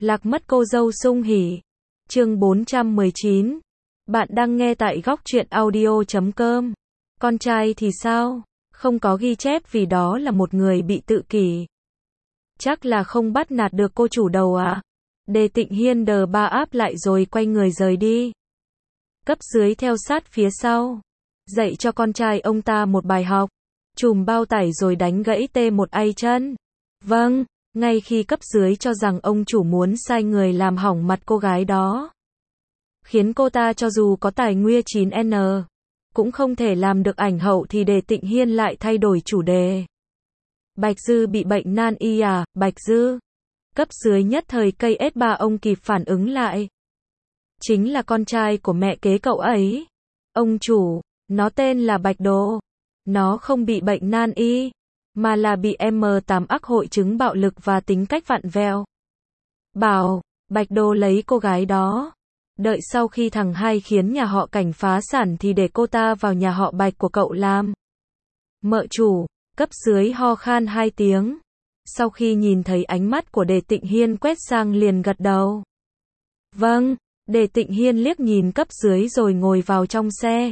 Lạc mất cô dâu sung hỉ. Chương 419. Bạn đang nghe tại góc truyện audio.com. Con trai thì sao? Không có ghi chép vì đó là một người bị tự kỷ. Chắc là không bắt nạt được cô chủ đầu à? Đề Tịnh Hiên đờ ba áp lại rồi quay người rời đi. Cấp dưới theo sát phía sau. Dạy cho con trai ông ta một bài học. Chùm bao tải rồi đánh gãy T1A chân. Vâng, ngay khi cấp dưới cho rằng ông chủ muốn sai người làm hỏng mặt cô gái đó. Khiến cô ta cho dù có tài nguyên 9N, cũng không thể làm được ảnh hậu thì Đề Tịnh Hiên lại thay đổi chủ đề. Bạch Dư bị bệnh nan y à, Bạch Dư. Cấp dưới nhất thời cây S3 ông kịp phản ứng lại. Chính là con trai của mẹ kế cậu ấy. Ông chủ, nó tên là Bạch Đồ. Nó không bị bệnh nan y, mà là bị M8 ác hội chứng bạo lực và tính cách vặn vẹo. Bảo, Bạch Đồ lấy cô gái đó. Đợi sau khi thằng hai khiến nhà họ Cảnh phá sản thì để cô ta vào nhà họ Bạch của cậu làm. Mợ chủ, cấp dưới ho khan 2 tiếng. Sau khi nhìn thấy ánh mắt của Đề Tịnh Hiên quét sang liền gật đầu. Vâng, Đề Tịnh Hiên liếc nhìn cấp dưới rồi ngồi vào trong xe.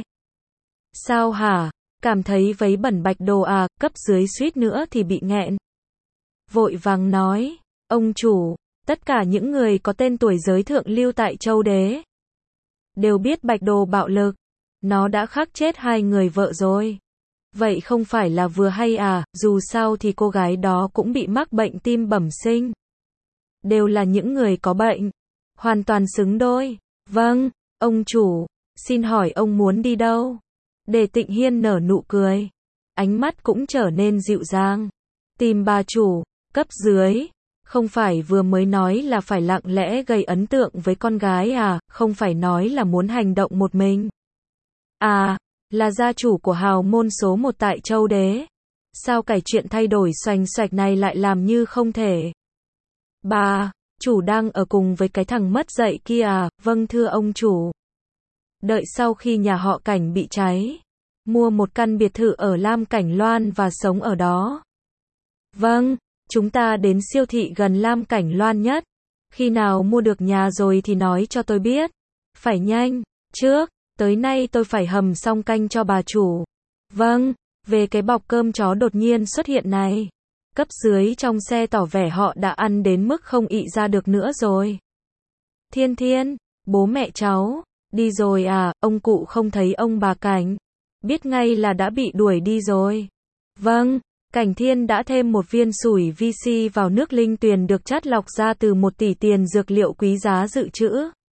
Sao hả? Cảm thấy vấy bẩn Bạch Đồ à? Cấp dưới suýt nữa thì bị nghẹn. Vội vàng nói, ông chủ, tất cả những người có tên tuổi giới thượng lưu tại Châu Đế đều biết Bạch Đồ bạo lực. Nó đã khắc chết 2 người vợ rồi. Vậy không phải là vừa hay à? Dù sao thì cô gái đó cũng bị mắc bệnh tim bẩm sinh. Đều là những người có bệnh. Hoàn toàn xứng đôi. Vâng, ông chủ, xin hỏi ông muốn đi đâu? Đề Tịnh Hiên nở nụ cười. Ánh mắt cũng trở nên dịu dàng. Tìm bà chủ. Cấp dưới. Không phải vừa mới nói là phải lặng lẽ gây ấn tượng với con gái à? Không phải nói là muốn hành động một mình. À, là gia chủ của hào môn số 1 tại Châu Đế. Sao cái chuyện thay đổi xoành xoạch này lại làm như không thể? Bà, chủ đang ở cùng với cái thằng mất dạy kia à? Vâng thưa ông chủ. Đợi sau khi nhà họ Cảnh bị cháy, mua một căn biệt thự ở Lam Cảnh Loan và sống ở đó. Vâng, chúng ta đến siêu thị gần Lam Cảnh Loan nhất. Khi nào mua được nhà rồi thì nói cho tôi biết. Phải nhanh, trước, tới nay tôi phải hầm xong canh cho bà chủ. Vâng, về cái bọc cơm chó đột nhiên xuất hiện này. Cấp dưới trong xe tỏ vẻ họ đã ăn đến mức không ị ra được nữa rồi. Thiên Thiên, bố mẹ cháu, đi rồi à? Ông cụ không thấy ông bà Cảnh. Biết ngay là đã bị đuổi đi rồi. Vâng, Cảnh Thiên đã thêm một viên sủi VC vào nước linh tuyền được chắt lọc ra từ 1 tỷ tiền dược liệu quý giá dự trữ.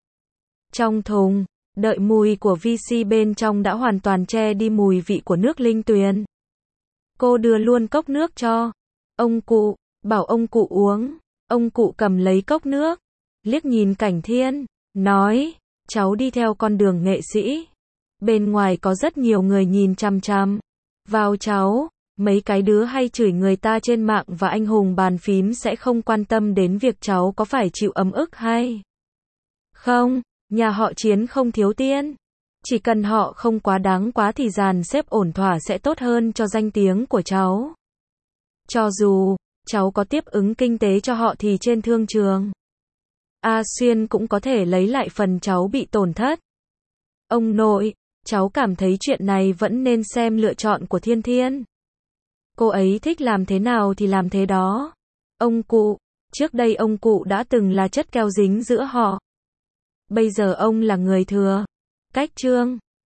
Trong thùng, đợi mùi của VC bên trong đã hoàn toàn che đi mùi vị của nước linh tuyền. Cô đưa luôn cốc nước cho ông cụ, bảo ông cụ uống. Ông cụ cầm lấy cốc nước, liếc nhìn Cảnh Thiên, nói, cháu đi theo con đường nghệ sĩ. Bên ngoài có rất nhiều người nhìn chằm chằm vào cháu. Mấy cái đứa hay chửi người ta trên mạng và anh hùng bàn phím sẽ không quan tâm đến việc cháu có phải chịu ấm ức hay không. Nhà họ Chiến không thiếu tiền. Chỉ cần họ không quá đáng quá thì dàn xếp ổn thỏa sẽ tốt hơn cho danh tiếng của cháu. Cho dù cháu có tiếp ứng kinh tế cho họ thì trên thương trường, A Xuyên cũng có thể lấy lại phần cháu bị tổn thất. Ông nội, cháu cảm thấy chuyện này vẫn nên xem lựa chọn của Thiên Thiên. Cô ấy thích làm thế nào thì làm thế đó. Ông cụ, trước đây ông cụ đã từng là chất keo dính giữa họ. Bây giờ ông là người thừa. Cách chương